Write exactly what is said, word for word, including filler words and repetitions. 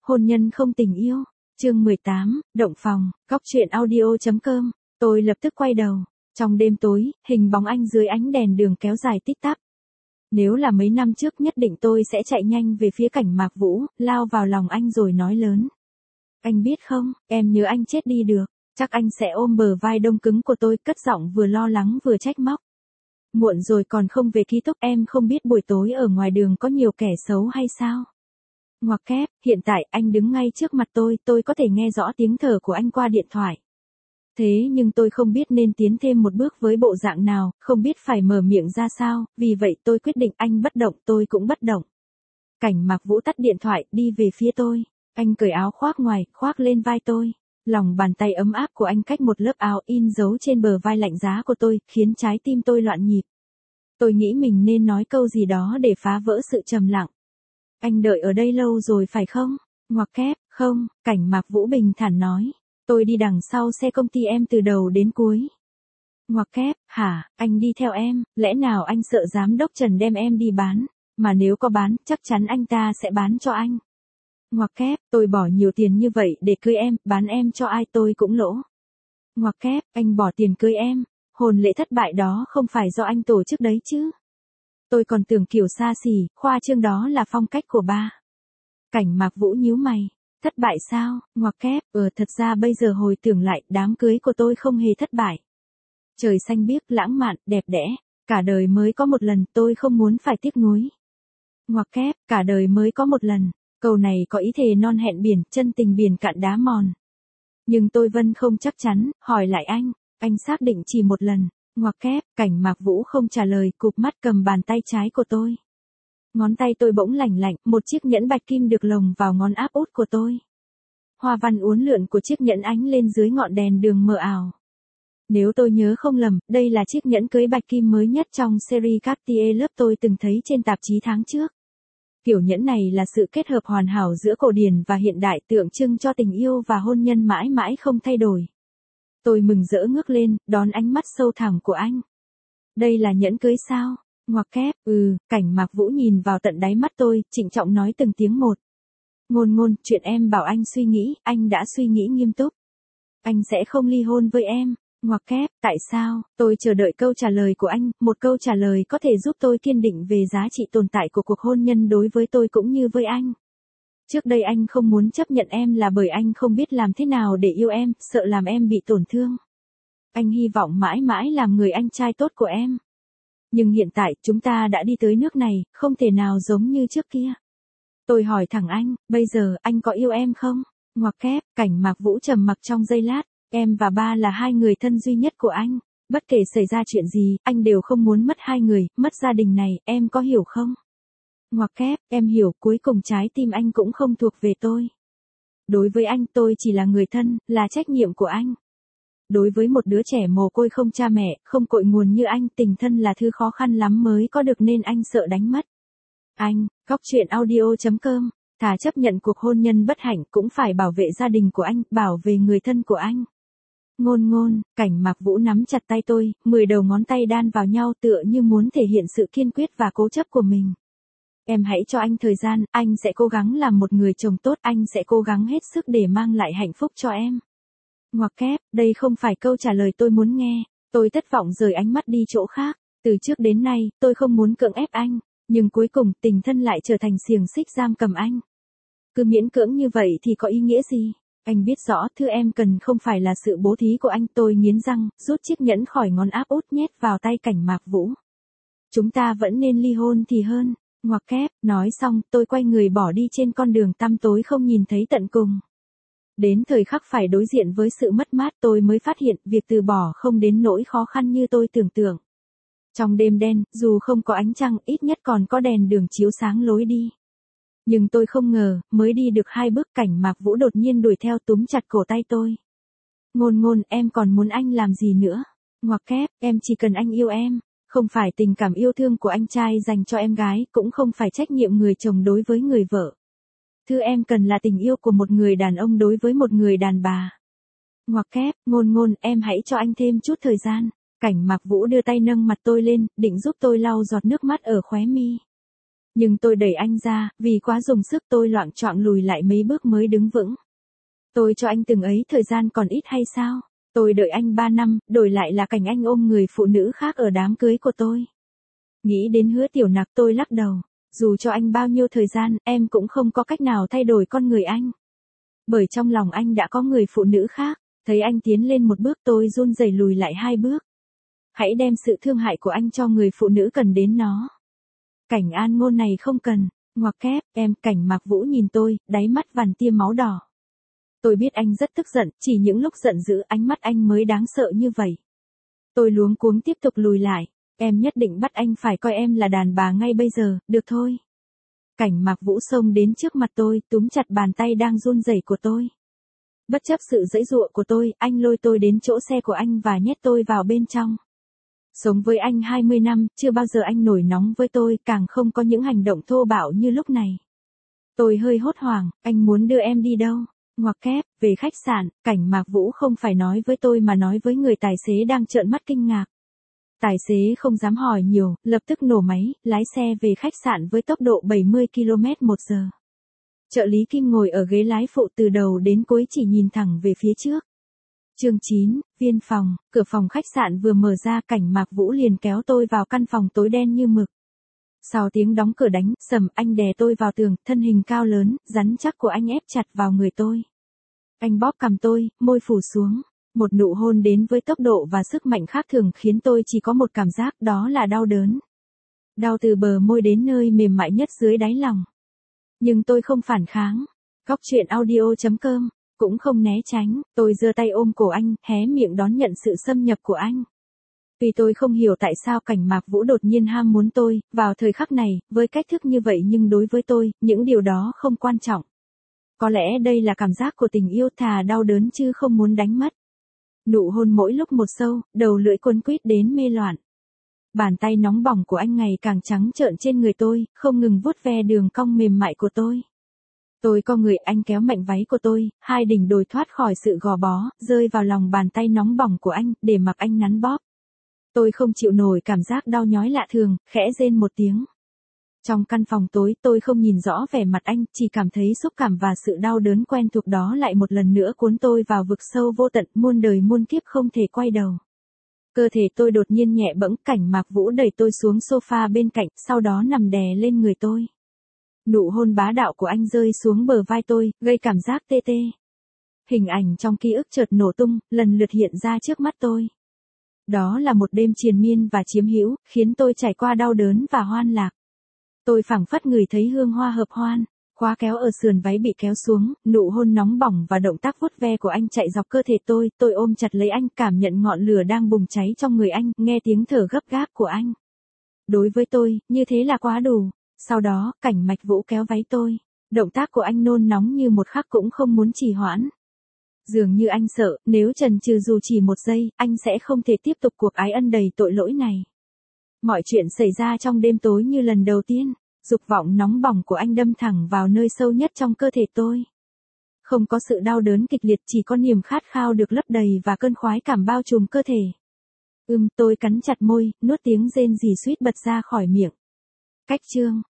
Hôn nhân không tình yêu. Chương mười tám, động phòng, góc truyện audio chấm com. Tôi lập tức quay đầu. Trong đêm tối, hình bóng anh dưới ánh đèn đường kéo dài tít tắp. Nếu là mấy năm trước nhất định tôi sẽ chạy nhanh về phía Cảnh Mạc Vũ, lao vào lòng anh rồi nói lớn. Anh biết không, em nhớ anh chết đi được. Chắc anh sẽ ôm bờ vai đông cứng của tôi, cất giọng vừa lo lắng vừa trách móc. Muộn rồi còn không về ký túc, em không biết buổi tối ở ngoài đường có nhiều kẻ xấu hay sao? Ngoặc kép, hiện tại anh đứng ngay trước mặt tôi, tôi có thể nghe rõ tiếng thở của anh qua điện thoại. Thế nhưng tôi không biết nên tiến thêm một bước với bộ dạng nào, không biết phải mở miệng ra sao, vì vậy tôi quyết định anh bất động tôi cũng bất động. Cảnh Mạc Vũ tắt điện thoại, đi về phía tôi. Anh cởi áo khoác ngoài, khoác lên vai tôi. Lòng bàn tay ấm áp của anh cách một lớp áo in dấu trên bờ vai lạnh giá của tôi, khiến trái tim tôi loạn nhịp. Tôi nghĩ mình nên nói câu gì đó để phá vỡ sự trầm lặng. Anh đợi ở đây lâu rồi phải không? Ngoặc kép, không, Cảnh Mạc Vũ bình thản nói. Tôi đi đằng sau xe công ty em từ đầu đến cuối. Ngoặc kép, hả, anh đi theo em, lẽ nào anh sợ giám đốc Trần đem em đi bán, mà nếu có bán, chắc chắn anh ta sẽ bán cho anh. Ngoặc kép, tôi bỏ nhiều tiền như vậy để cưới em, bán em cho ai tôi cũng lỗ. Ngoặc kép, anh bỏ tiền cưới em, hôn lễ thất bại đó không phải do anh tổ chức đấy chứ. Tôi còn tưởng kiểu xa xỉ, khoa trương đó là phong cách của ba. Cảnh Mạc Vũ nhíu mày, thất bại sao? Ngoặc kép, ờ thật ra bây giờ hồi tưởng lại, đám cưới của tôi không hề thất bại. Trời xanh biếc, lãng mạn, đẹp đẽ, cả đời mới có một lần, tôi không muốn phải tiếc nuối. Ngoặc kép, cả đời mới có một lần, câu này có ý thề non hẹn biển, chân tình biển cạn đá mòn. Nhưng tôi vẫn không chắc chắn, hỏi lại anh, anh xác định chỉ một lần. Ngoặc kép, Cảnh Mạc Vũ không trả lời, cụp mắt cầm bàn tay trái của tôi. Ngón tay tôi bỗng lành lạnh, một chiếc nhẫn bạch kim được lồng vào ngón áp út của tôi. Hoa văn uốn lượn của chiếc nhẫn ánh lên dưới ngọn đèn đường mờ ảo. Nếu tôi nhớ không lầm, đây là chiếc nhẫn cưới bạch kim mới nhất trong series Cartier lớp tôi từng thấy trên tạp chí tháng trước. Kiểu nhẫn này là sự kết hợp hoàn hảo giữa cổ điển và hiện đại, tượng trưng cho tình yêu và hôn nhân mãi mãi không thay đổi. Tôi mừng rỡ ngước lên, đón ánh mắt sâu thẳm của anh. Đây là nhẫn cưới sao? Ngoặc kép, ừ, Cảnh Mạc Vũ nhìn vào tận đáy mắt tôi, trịnh trọng nói từng tiếng một. Ngôn ngôn, chuyện em bảo anh suy nghĩ, anh đã suy nghĩ nghiêm túc. Anh sẽ không ly hôn với em. Ngoặc kép, tại sao? Tôi chờ đợi câu trả lời của anh, một câu trả lời có thể giúp tôi kiên định về giá trị tồn tại của cuộc hôn nhân đối với tôi cũng như với anh. Trước đây anh không muốn chấp nhận em là bởi anh không biết làm thế nào để yêu em, sợ làm em bị tổn thương. Anh hy vọng mãi mãi làm người anh trai tốt của em. Nhưng hiện tại, chúng ta đã đi tới nước này, không thể nào giống như trước kia. Tôi hỏi thẳng anh, bây giờ, anh có yêu em không? Ngoặc kép, Cảnh Mạc Vũ trầm mặc trong giây lát, em và ba là hai người thân duy nhất của anh. Bất kể xảy ra chuyện gì, anh đều không muốn mất hai người, mất gia đình này, em có hiểu không? Ngoặc kép, em hiểu, cuối cùng trái tim anh cũng không thuộc về tôi. Đối với anh, tôi chỉ là người thân, là trách nhiệm của anh. Đối với một đứa trẻ mồ côi không cha mẹ, không cội nguồn như anh, tình thân là thứ khó khăn lắm mới có được nên anh sợ đánh mất. Anh, góc truyện audio chấm com, thà chấp nhận cuộc hôn nhân bất hạnh cũng phải bảo vệ gia đình của anh, bảo vệ người thân của anh. Ngôn ngôn, Cảnh Mạc Vũ nắm chặt tay tôi, mười đầu ngón tay đan vào nhau tựa như muốn thể hiện sự kiên quyết và cố chấp của mình. Em hãy cho anh thời gian, anh sẽ cố gắng làm một người chồng tốt, anh sẽ cố gắng hết sức để mang lại hạnh phúc cho em. Ngoặc kép, đây không phải câu trả lời tôi muốn nghe, tôi thất vọng rời ánh mắt đi chỗ khác, từ trước đến nay, tôi không muốn cưỡng ép anh, nhưng cuối cùng tình thân lại trở thành xiềng xích giam cầm anh. Cứ miễn cưỡng như vậy thì có ý nghĩa gì? Anh biết rõ thứ em cần không phải là sự bố thí của anh, tôi nghiến răng, rút chiếc nhẫn khỏi ngón áp út nhét vào tay Cảnh Mạc Vũ. Chúng ta vẫn nên ly hôn thì hơn. Ngoặc kép, nói xong, tôi quay người bỏ đi trên con đường tăm tối không nhìn thấy tận cùng. Đến thời khắc phải đối diện với sự mất mát tôi mới phát hiện việc từ bỏ không đến nỗi khó khăn như tôi tưởng tượng. Trong đêm đen, dù không có ánh trăng, ít nhất còn có đèn đường chiếu sáng lối đi. Nhưng tôi không ngờ, mới đi được hai bước Cảnh Mạc Vũ đột nhiên đuổi theo túm chặt cổ tay tôi. Ngôn ngôn, em còn muốn anh làm gì nữa? Ngoặc kép, em chỉ cần anh yêu em. Không phải tình cảm yêu thương của anh trai dành cho em gái, cũng không phải trách nhiệm người chồng đối với người vợ. Thứ em cần là tình yêu của một người đàn ông đối với một người đàn bà. Ngoặc kép, ngôn ngôn, em hãy cho anh thêm chút thời gian. Cảnh Mạc Vũ đưa tay nâng mặt tôi lên, định giúp tôi lau giọt nước mắt ở khóe mi. Nhưng tôi đẩy anh ra, vì quá dùng sức tôi loạng choạng lùi lại mấy bước mới đứng vững. Tôi cho anh từng ấy thời gian còn ít hay sao? Tôi đợi anh ba năm, đổi lại là cảnh anh ôm người phụ nữ khác ở đám cưới của tôi. Nghĩ đến Hứa Tiểu Nặc tôi lắc đầu. Dù cho anh bao nhiêu thời gian, em cũng không có cách nào thay đổi con người anh. Bởi trong lòng anh đã có người phụ nữ khác. Thấy anh tiến lên một bước tôi run rẩy lùi lại hai bước. Hãy đem sự thương hại của anh cho người phụ nữ cần đến nó. Cảnh An Ngôn này không cần. Ngoặc kép, em, Cảnh Mạc Vũ nhìn tôi, đáy mắt vằn tia máu đỏ. Tôi biết anh rất tức giận, chỉ những lúc giận dữ ánh mắt anh mới đáng sợ như vậy. Tôi luống cuống tiếp tục lùi lại. Em nhất định bắt anh phải coi em là đàn bà ngay bây giờ, được thôi. Cảnh Mạc Vũ xông đến trước mặt tôi, túm chặt bàn tay đang run rẩy của tôi. Bất chấp sự giãy giụa của tôi, anh lôi tôi đến chỗ xe của anh và nhét tôi vào bên trong. Sống với anh hai mươi năm, chưa bao giờ anh nổi nóng với tôi, càng không có những hành động thô bạo như lúc này. Tôi hơi hốt hoảng, anh muốn đưa em đi đâu? Ngoặc kép, về khách sạn. Cảnh Mạc Vũ không phải nói với tôi mà nói với người tài xế đang trợn mắt kinh ngạc. Tài xế không dám hỏi nhiều, lập tức nổ máy, lái xe về khách sạn với tốc độ bảy mươi ki lô mét một giờ. Trợ lý Kim ngồi ở ghế lái phụ từ đầu đến cuối chỉ nhìn thẳng về phía trước. Chương chín, viên phòng, cửa phòng khách sạn vừa mở ra, Cảnh Mạc Vũ liền kéo tôi vào căn phòng tối đen như mực. Sau tiếng đóng cửa đánh, sầm, anh đè tôi vào tường, thân hình cao lớn, rắn chắc của anh ép chặt vào người tôi. Anh bóp cằm tôi, môi phủ xuống. Một nụ hôn đến với tốc độ và sức mạnh khác thường khiến tôi chỉ có một cảm giác, đó là đau đớn. Đau từ bờ môi đến nơi mềm mại nhất dưới đáy lòng. Nhưng tôi không phản kháng. Góc truyện audio chấm com, cũng không né tránh, tôi giơ tay ôm cổ anh, hé miệng đón nhận sự xâm nhập của anh. Vì tôi không hiểu tại sao Cảnh Mạc Vũ đột nhiên ham muốn tôi, vào thời khắc này, với cách thức như vậy, nhưng đối với tôi, những điều đó không quan trọng. Có lẽ đây là cảm giác của tình yêu, thà đau đớn chứ không muốn đánh mất. Nụ hôn mỗi lúc một sâu, đầu lưỡi cuốn quýt đến mê loạn. Bàn tay nóng bỏng của anh ngày càng trắng trợn trên người tôi, không ngừng vuốt ve đường cong mềm mại của tôi. Tôi co người, anh kéo mạnh váy của tôi, hai đỉnh đồi thoát khỏi sự gò bó, rơi vào lòng bàn tay nóng bỏng của anh, để mặc anh nắn bóp. Tôi không chịu nổi cảm giác đau nhói lạ thường, khẽ rên một tiếng. Trong căn phòng tối, tôi không nhìn rõ vẻ mặt anh, chỉ cảm thấy xúc cảm và sự đau đớn quen thuộc đó lại một lần nữa cuốn tôi vào vực sâu vô tận, muôn đời muôn kiếp không thể quay đầu. Cơ thể tôi đột nhiên nhẹ bẫng, Cảnh Mạc Vũ đẩy tôi xuống sofa bên cạnh, sau đó nằm đè lên người tôi. Nụ hôn bá đạo của anh rơi xuống bờ vai tôi, gây cảm giác tê tê. Hình ảnh trong ký ức chợt nổ tung, lần lượt hiện ra trước mắt tôi. Đó là một đêm triền miên và chiếm hữu, khiến tôi trải qua đau đớn và hoan lạc. Tôi phảng phất ngửi thấy hương hoa hợp hoan, khóa kéo ở sườn váy bị kéo xuống, nụ hôn nóng bỏng và động tác vuốt ve của anh chạy dọc cơ thể tôi, tôi ôm chặt lấy anh, cảm nhận ngọn lửa đang bùng cháy trong người anh, nghe tiếng thở gấp gáp của anh. Đối với tôi, như thế là quá đủ. Sau đó, Cảnh Mạc Vũ kéo váy tôi, động tác của anh nôn nóng như một khắc cũng không muốn trì hoãn. Dường như anh sợ, nếu chần chừ dù chỉ một giây, anh sẽ không thể tiếp tục cuộc ái ân đầy tội lỗi này. Mọi chuyện xảy ra trong đêm tối như lần đầu tiên, dục vọng nóng bỏng của anh đâm thẳng vào nơi sâu nhất trong cơ thể tôi. Không có sự đau đớn kịch liệt, chỉ có niềm khát khao được lấp đầy và cơn khoái cảm bao trùm cơ thể. Ừm, tôi cắn chặt môi, nuốt tiếng rên rỉ suýt bật ra khỏi miệng. Cách chương